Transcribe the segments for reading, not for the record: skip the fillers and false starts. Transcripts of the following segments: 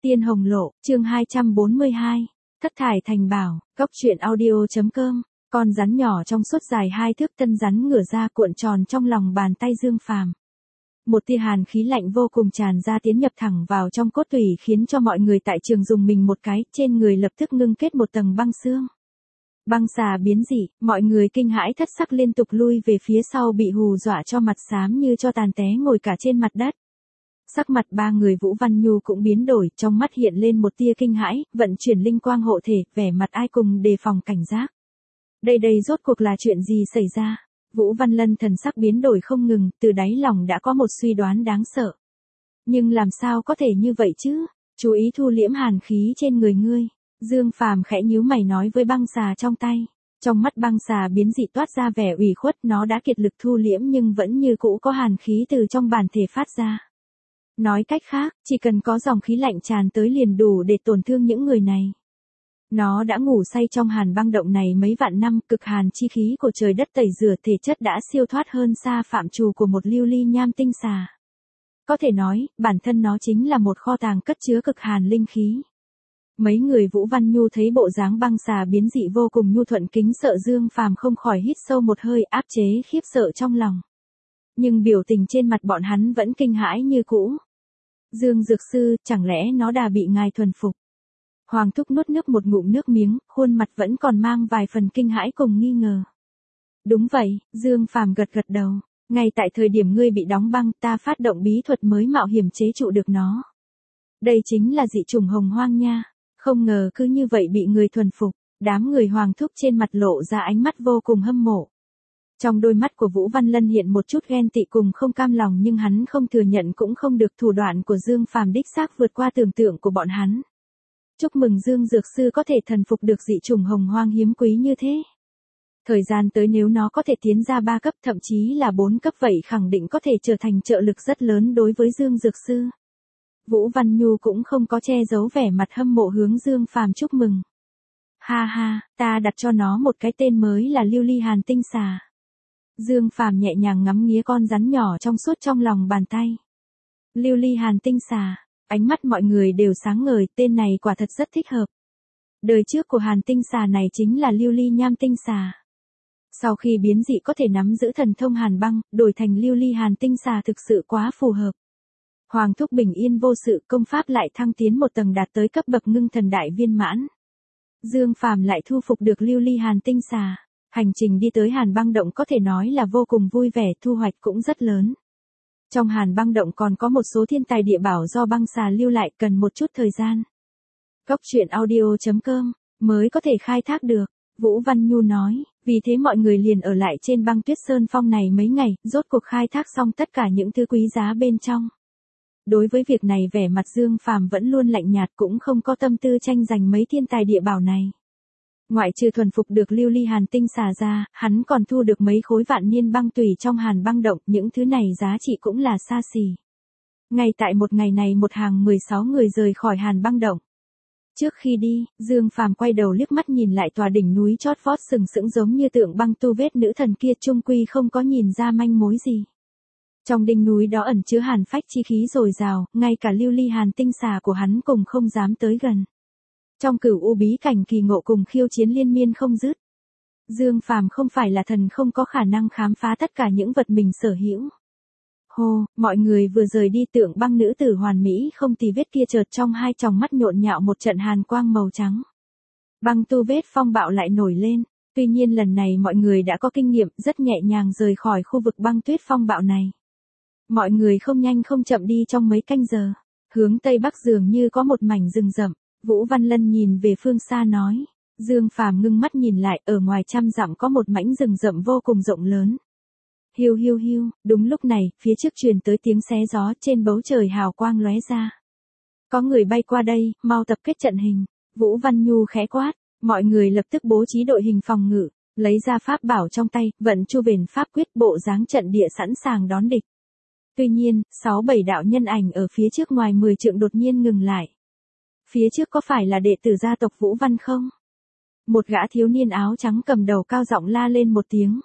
Tiên Hồng Lộ, chương 242. Thất thải thành bảo, cốc truyện audio.com. Con rắn nhỏ trong suốt dài 2 thước tân rắn ngửa ra cuộn tròn trong lòng bàn tay Dương Phàm. Một tia hàn khí lạnh vô cùng tràn ra tiến nhập thẳng vào trong cốt tủy khiến cho mọi người tại trường dùng mình một cái, trên người lập tức ngưng kết một tầng băng xương. Băng xà biến dị, mọi người kinh hãi thất sắc liên tục lui về phía sau bị hù dọa cho mặt xám như cho tàn té ngồi cả trên mặt đất. Sắc mặt ba người Vũ Văn Nhu cũng biến đổi, trong mắt hiện lên một tia kinh hãi, vận chuyển linh quang hộ thể, vẻ mặt ai cùng đề phòng cảnh giác. Đây rốt cuộc là chuyện gì xảy ra? Vũ Văn Lân thần sắc biến đổi không ngừng, từ đáy lòng đã có một suy đoán đáng sợ. Nhưng làm sao có thể như vậy chứ? Chú ý thu liễm hàn khí trên người ngươi. Dương Phàm khẽ nhíu mày nói với băng xà trong tay. Trong mắt băng xà biến dị toát ra vẻ ủy khuất, nó đã kiệt lực thu liễm nhưng vẫn như cũ có hàn khí từ trong bản thể phát ra. Nói cách khác, chỉ cần có dòng khí lạnh tràn tới liền đủ để tổn thương những người này. Nó đã ngủ say trong hàn băng động này mấy vạn năm, cực hàn chi khí của trời đất tẩy rửa thể chất đã siêu thoát hơn xa phạm trù của một lưu ly nham tinh xà. Có thể nói, bản thân nó chính là một kho tàng cất chứa cực hàn linh khí. Mấy người Vũ Văn Nhu thấy bộ dáng băng xà biến dị vô cùng nhu thuận kính sợ, Dương Phàm không khỏi hít sâu một hơi, áp chế khiếp sợ trong lòng. Nhưng biểu tình trên mặt bọn hắn vẫn kinh hãi như cũ. Dương Dược Sư, chẳng lẽ nó đã bị ngài thuần phục? Hoàng Thúc nuốt nước một ngụm nước miếng, khuôn mặt vẫn còn mang vài phần kinh hãi cùng nghi ngờ. Đúng vậy, Dương Phàm gật gật đầu. Ngay tại thời điểm ngươi bị đóng băng, ta phát động bí thuật mới mạo hiểm chế trụ được nó. Đây chính là dị chủng hồng hoang nha. Không ngờ cứ như vậy bị người thuần phục. Đám người Hoàng Thúc trên mặt lộ ra ánh mắt vô cùng hâm mộ. Trong đôi mắt của Vũ Văn Lân hiện một chút ghen tị cùng không cam lòng, nhưng hắn không thừa nhận cũng không được, thủ đoạn của Dương Phàm đích xác vượt qua tưởng tượng của bọn hắn. Chúc mừng Dương Dược Sư có thể thần phục được dị chủng hồng hoang hiếm quý như thế. Thời gian tới nếu nó có thể tiến ra 3 cấp thậm chí là 4 cấp vậy khẳng định có thể trở thành trợ lực rất lớn đối với Dương Dược Sư. Vũ Văn Nhu cũng không có che giấu vẻ mặt hâm mộ hướng Dương Phàm chúc mừng. Ha ha, ta đặt cho nó một cái tên mới là Lưu Ly Hàn Tinh Xà. Dương Phàm nhẹ nhàng ngắm nghía con rắn nhỏ trong suốt trong lòng bàn tay. Lưu Ly Hàn Tinh Xà, ánh mắt mọi người đều sáng ngời, tên này quả thật rất thích hợp. Đời trước của Hàn Tinh Xà này chính là Lưu Ly Nham Tinh Xà. Sau khi biến dị có thể nắm giữ thần thông hàn băng, đổi thành Lưu Ly Hàn Tinh Xà thực sự quá phù hợp. Hoàng Thúc bình yên vô sự, công pháp lại thăng tiến một tầng đạt tới cấp bậc ngưng thần đại viên mãn. Dương Phàm lại thu phục được Lưu Ly Hàn Tinh Xà. Hành trình đi tới hàn băng động có thể nói là vô cùng vui vẻ, thu hoạch cũng rất lớn. Trong hàn băng động còn có một số thiên tài địa bảo do băng xà lưu lại, cần một chút thời gian. Cốc truyện audio.com mới có thể khai thác được, Vũ Văn Nhu nói, vì thế mọi người liền ở lại trên băng tuyết sơn phong này mấy ngày, rốt cuộc khai thác xong tất cả những thứ quý giá bên trong. Đối với việc này vẻ mặt Dương Phàm vẫn luôn lạnh nhạt, cũng không có tâm tư tranh giành mấy thiên tài địa bảo này. Ngoại trừ thuần phục được Lưu Ly Hàn Tinh Xà ra, hắn còn thu được mấy khối vạn niên băng tùy trong hàn băng động, những thứ này giá trị cũng là xa xỉ. Ngay tại một ngày này một hàng 16 người rời khỏi hàn băng động. Trước khi đi, Dương Phàm quay đầu liếc mắt nhìn lại tòa đỉnh núi chót vót sừng sững giống như tượng băng tu vết nữ thần kia, chung quy không có nhìn ra manh mối gì. Trong đỉnh núi đó ẩn chứa hàn phách chi khí dồi dào, ngay cả Lưu Ly Hàn Tinh Xà của hắn cùng không dám tới gần. Trong cửu u bí cảnh kỳ ngộ cùng khiêu chiến liên miên không dứt. Dương Phàm không phải là thần không có khả năng khám phá tất cả những vật mình sở hữu. Hô, mọi người vừa rời đi, tượng băng nữ tử hoàn mỹ không tì vết kia chợt trong hai tròng mắt nhộn nhạo một trận hàn quang màu trắng. Băng tu vết phong bạo lại nổi lên, tuy nhiên lần này mọi người đã có kinh nghiệm, rất nhẹ nhàng rời khỏi khu vực băng tuyết phong bạo này. Mọi người không nhanh không chậm đi trong mấy canh giờ, hướng tây bắc dường như có một mảnh rừng rậm. Vũ Văn Lân nhìn về phương xa nói. Dương Phàm ngưng mắt nhìn lại, ở ngoài trăm dặm có một mảnh rừng rậm vô cùng rộng lớn. Hiu hiu hiu, đúng lúc này, phía trước truyền tới tiếng xé gió, trên bầu trời hào quang lóe ra. Có người bay qua đây, mau tập kết trận hình. Vũ Văn Nhu khẽ quát, mọi người lập tức bố trí đội hình phòng ngự, lấy ra pháp bảo trong tay, vận chu bền pháp quyết, bộ dáng trận địa sẵn sàng đón địch. Tuy nhiên, 6-7 đạo nhân ảnh ở phía trước ngoài 10 trượng đột nhiên ngừng lại. Phía trước có phải là đệ tử gia tộc Vũ Văn không? Một gã thiếu niên áo trắng cầm đầu cao giọng la lên một tiếng.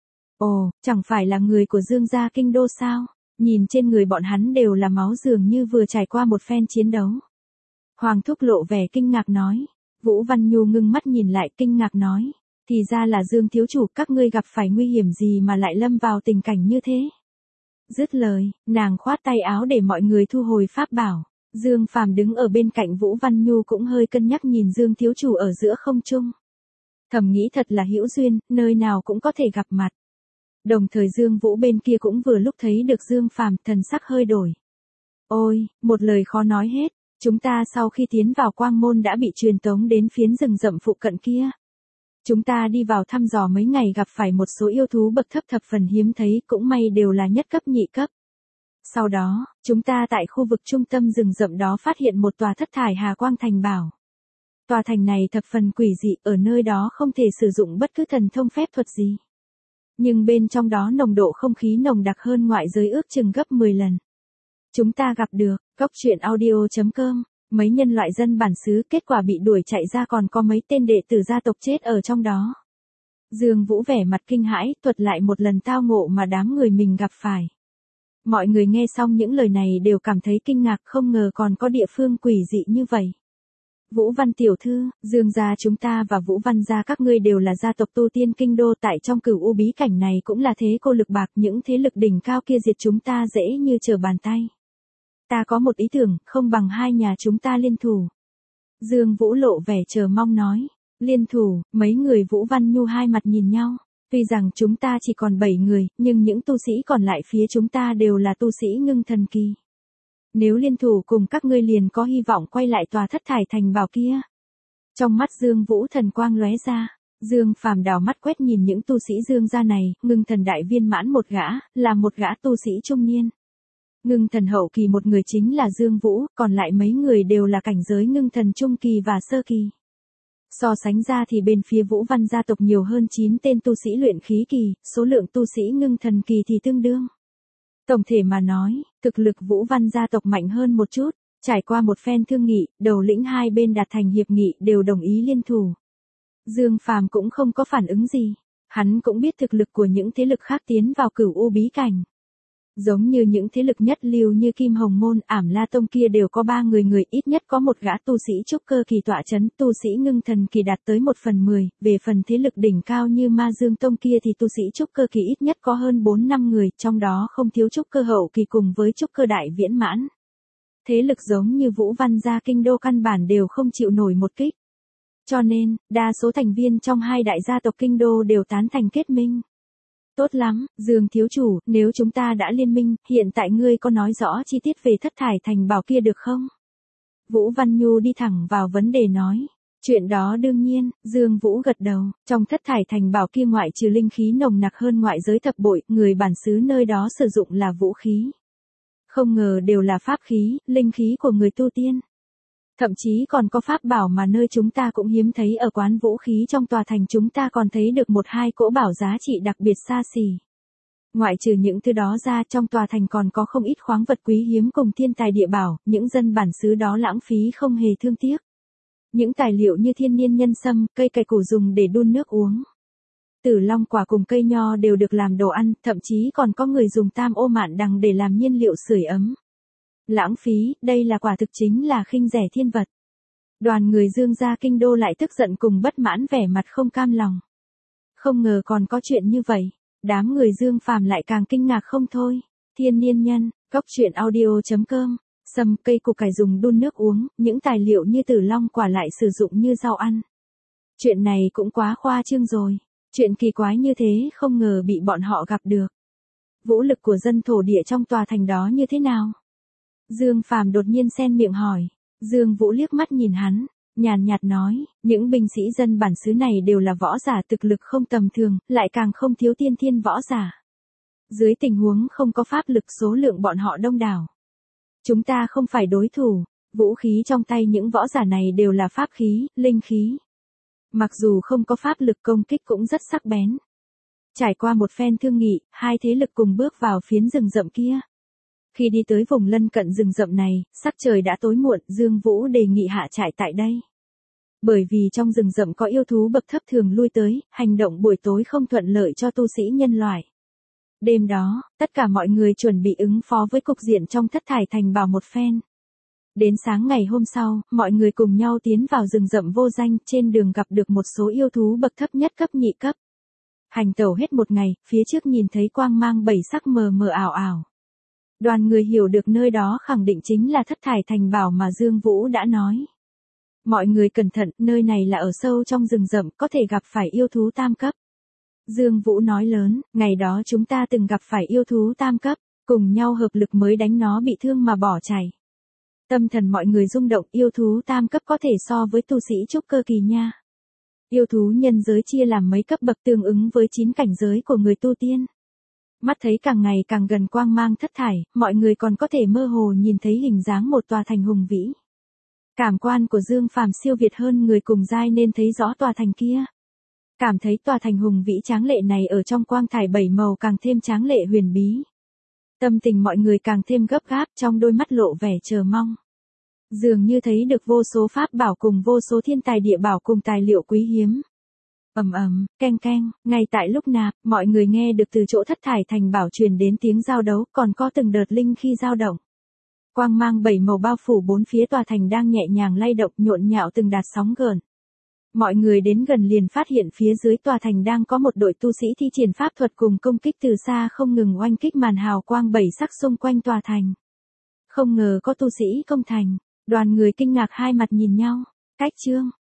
Ồ, chẳng phải là người của Dương gia kinh đô sao? Nhìn trên người bọn hắn đều là máu, dường như vừa trải qua một phen chiến đấu. Hoàng thúc lộ vẻ kinh ngạc nói. Vũ Văn Nhu ngưng mắt nhìn lại kinh ngạc nói. Thì ra là Dương thiếu chủ, các ngươi gặp phải nguy hiểm gì mà lại lâm vào tình cảnh như thế. Dứt lời, nàng khoát tay áo để mọi người thu hồi pháp bảo. Dương Phàm đứng ở bên cạnh Vũ Văn Nhu cũng hơi cân nhắc nhìn Dương thiếu chủ ở giữa không trung. Thầm nghĩ thật là hữu duyên, nơi nào cũng có thể gặp mặt. Đồng thời Dương Vũ bên kia cũng vừa lúc thấy được Dương Phàm, thần sắc hơi đổi. Ôi, một lời khó nói hết, chúng ta sau khi tiến vào quang môn đã bị truyền tống đến phiến rừng rậm phụ cận kia. Chúng ta đi vào thăm dò mấy ngày gặp phải một số yêu thú bậc thấp thập phần hiếm thấy, cũng may đều là nhất cấp nhị cấp. Sau đó, chúng ta tại khu vực trung tâm rừng rậm đó phát hiện một tòa thất thải hà quang thành bảo. Tòa thành này thập phần quỷ dị, ở nơi đó không thể sử dụng bất cứ thần thông phép thuật gì. Nhưng bên trong đó nồng độ không khí nồng đặc hơn ngoại giới ước chừng gấp 10 lần. Chúng ta gặp được, coctruyện.audio.com, mấy nhân loại dân bản xứ kết quả bị đuổi chạy ra, còn có mấy tên đệ tử gia tộc chết ở trong đó. Dương Vũ vẻ mặt kinh hãi, thuật lại một lần tao ngộ mà đám người mình gặp phải. Mọi người nghe xong những lời này đều cảm thấy kinh ngạc, không ngờ còn có địa phương quỷ dị như vậy. Vũ Văn tiểu thư, Dương gia chúng ta và Vũ Văn gia các ngươi đều là gia tộc tu tiên kinh đô, tại trong Cửu U bí cảnh này cũng là thế cô lực bạc, những thế lực đỉnh cao kia diệt chúng ta dễ như trở bàn tay. Ta có một ý tưởng, không bằng hai nhà chúng ta liên thủ. Dương Vũ lộ vẻ chờ mong nói. Liên thủ, mấy người Vũ Văn Nhu hai mặt nhìn nhau. Tuy rằng chúng ta chỉ còn 7 người, nhưng những tu sĩ còn lại phía chúng ta đều là tu sĩ ngưng thần kỳ. Nếu liên thủ cùng các ngươi liền có hy vọng quay lại tòa thất thải thành bảo kia. Trong mắt Dương Vũ thần quang lóe ra. Dương Phàm đảo mắt quét nhìn những tu sĩ Dương gia này, ngưng thần đại viên mãn một gã, là một gã tu sĩ trung niên. Ngưng thần hậu kỳ một người chính là Dương Vũ, còn lại mấy người đều là cảnh giới ngưng thần trung kỳ và sơ kỳ. So sánh ra thì bên phía Vũ Văn gia tộc nhiều hơn 9 tên tu sĩ luyện khí kỳ, số lượng tu sĩ ngưng thần kỳ thì tương đương. Tổng thể mà nói, thực lực Vũ Văn gia tộc mạnh hơn một chút, trải qua một phen thương nghị, đầu lĩnh hai bên đạt thành hiệp nghị đều đồng ý liên thủ. Dương Phàm cũng không có phản ứng gì, hắn cũng biết thực lực của những thế lực khác tiến vào Cửu U bí cảnh. Giống như những thế lực nhất lưu như Kim Hồng Môn, Ảm La Tông kia đều có 3 người, ít nhất có một gã tu sĩ trúc cơ kỳ tọa chấn, tu sĩ ngưng thần kỳ đạt tới 1/10, về phần thế lực đỉnh cao như Ma Dương Tông kia thì tu sĩ trúc cơ kỳ ít nhất có hơn 4-5 người, trong đó không thiếu trúc cơ hậu kỳ cùng với trúc cơ đại viễn mãn. Thế lực giống như Vũ Văn gia kinh đô căn bản đều không chịu nổi một kích. Cho nên, đa số thành viên trong hai đại gia tộc kinh đô đều tán thành kết minh. Tốt lắm, Dương thiếu chủ, nếu chúng ta đã liên minh, hiện tại ngươi có nói rõ chi tiết về thất thải thành bảo kia được không? Vũ Văn Nhu đi thẳng vào vấn đề nói. Chuyện đó đương nhiên, Dương Vũ gật đầu, trong thất thải thành bảo kia ngoại trừ linh khí nồng nặc hơn ngoại giới thập bội, người bản xứ nơi đó sử dụng là vũ khí. Không ngờ đều là pháp khí, linh khí của người tu tiên. Thậm chí còn có pháp bảo mà nơi chúng ta cũng hiếm thấy, ở quán vũ khí trong tòa thành chúng ta còn thấy được 1-2 cỗ bảo giá trị đặc biệt xa xỉ. Ngoại trừ những thứ đó ra, trong tòa thành còn có không ít khoáng vật quý hiếm cùng thiên tài địa bảo, những dân bản xứ đó lãng phí không hề thương tiếc. Những tài liệu như thiên niên nhân sâm, cây cải củ dùng để đun nước uống. Tử long quả cùng cây nho đều được làm đồ ăn, thậm chí còn có người dùng tam ô mạn đằng để làm nhiên liệu sưởi ấm. Lãng phí, đây là quả thực chính là khinh rẻ thiên vật. Đoàn người Dương gia kinh đô lại tức giận cùng bất mãn, vẻ mặt không cam lòng. Không ngờ còn có chuyện như vậy, đám người Dương Phàm lại càng kinh ngạc không thôi. Thiên niên nhân, coctruyện.audio.com, sâm, cây củ cải dùng đun nước uống, những tài liệu như tử long quả lại sử dụng như rau ăn. Chuyện này cũng quá khoa trương rồi, chuyện kỳ quái như thế không ngờ bị bọn họ gặp được. Vũ lực của dân thổ địa trong tòa thành đó như thế nào? Dương Phàm đột nhiên xen miệng hỏi. Dương Vũ liếc mắt nhìn hắn, nhàn nhạt nói, những binh sĩ dân bản xứ này đều là võ giả, thực lực không tầm thường, lại càng không thiếu tiên thiên võ giả. Dưới tình huống không có pháp lực, số lượng bọn họ đông đảo. Chúng ta không phải đối thủ, vũ khí trong tay những võ giả này đều là pháp khí, linh khí. Mặc dù không có pháp lực, công kích cũng rất sắc bén. Trải qua một phen thương nghị, hai thế lực cùng bước vào phiến rừng rậm kia. Khi đi tới vùng lân cận rừng rậm này, sắc trời đã tối muộn, Dương Vũ đề nghị hạ trại tại đây. Bởi vì trong rừng rậm có yêu thú bậc thấp thường lui tới, hành động buổi tối không thuận lợi cho tu sĩ nhân loại. Đêm đó, tất cả mọi người chuẩn bị ứng phó với cục diện trong thất thải thành bảo một phen. Đến sáng ngày hôm sau, mọi người cùng nhau tiến vào rừng rậm vô danh, trên đường gặp được một số yêu thú bậc thấp nhất cấp nhị cấp. Hành tẩu hết một ngày, phía trước nhìn thấy quang mang bảy sắc mờ mờ ảo ảo. Đoàn người hiểu được nơi đó khẳng định chính là Thất Thải Thành Bảo mà Dương Vũ đã nói. Mọi người cẩn thận, nơi này là ở sâu trong rừng rậm, có thể gặp phải yêu thú tam cấp. Dương Vũ nói lớn, ngày đó chúng ta từng gặp phải yêu thú tam cấp, cùng nhau hợp lực mới đánh nó bị thương mà bỏ chạy. Tâm thần mọi người rung động, yêu thú tam cấp có thể so với tu sĩ trúc cơ kỳ nha. Yêu thú nhân giới chia làm mấy cấp bậc tương ứng với 9 cảnh giới của người tu tiên. Mắt thấy càng ngày càng gần quang mang thất thải, mọi người còn có thể mơ hồ nhìn thấy hình dáng một tòa thành hùng vĩ. Cảm quan của Dương Phàm siêu việt hơn người cùng giai nên thấy rõ tòa thành kia. Cảm thấy tòa thành hùng vĩ tráng lệ này ở trong quang thải bảy màu càng thêm tráng lệ huyền bí. Tâm tình mọi người càng thêm gấp gáp, trong đôi mắt lộ vẻ chờ mong. Dường như thấy được vô số pháp bảo cùng vô số thiên tài địa bảo cùng tài liệu quý hiếm. Ầm ầm, keng keng, ngay tại lúc nạp, mọi người nghe được từ chỗ Thất Thải Thành Bảo truyền đến tiếng giao đấu, còn có từng đợt linh khi dao động. Quang mang bảy màu bao phủ bốn phía tòa thành đang nhẹ nhàng lay động, nhộn nhạo từng đợt sóng gợn. Mọi người đến gần liền phát hiện phía dưới tòa thành đang có một đội tu sĩ thi triển pháp thuật cùng công kích từ xa không ngừng oanh kích màn hào quang bảy sắc xung quanh tòa thành. Không ngờ có tu sĩ công thành, đoàn người kinh ngạc hai mặt nhìn nhau. Cách chương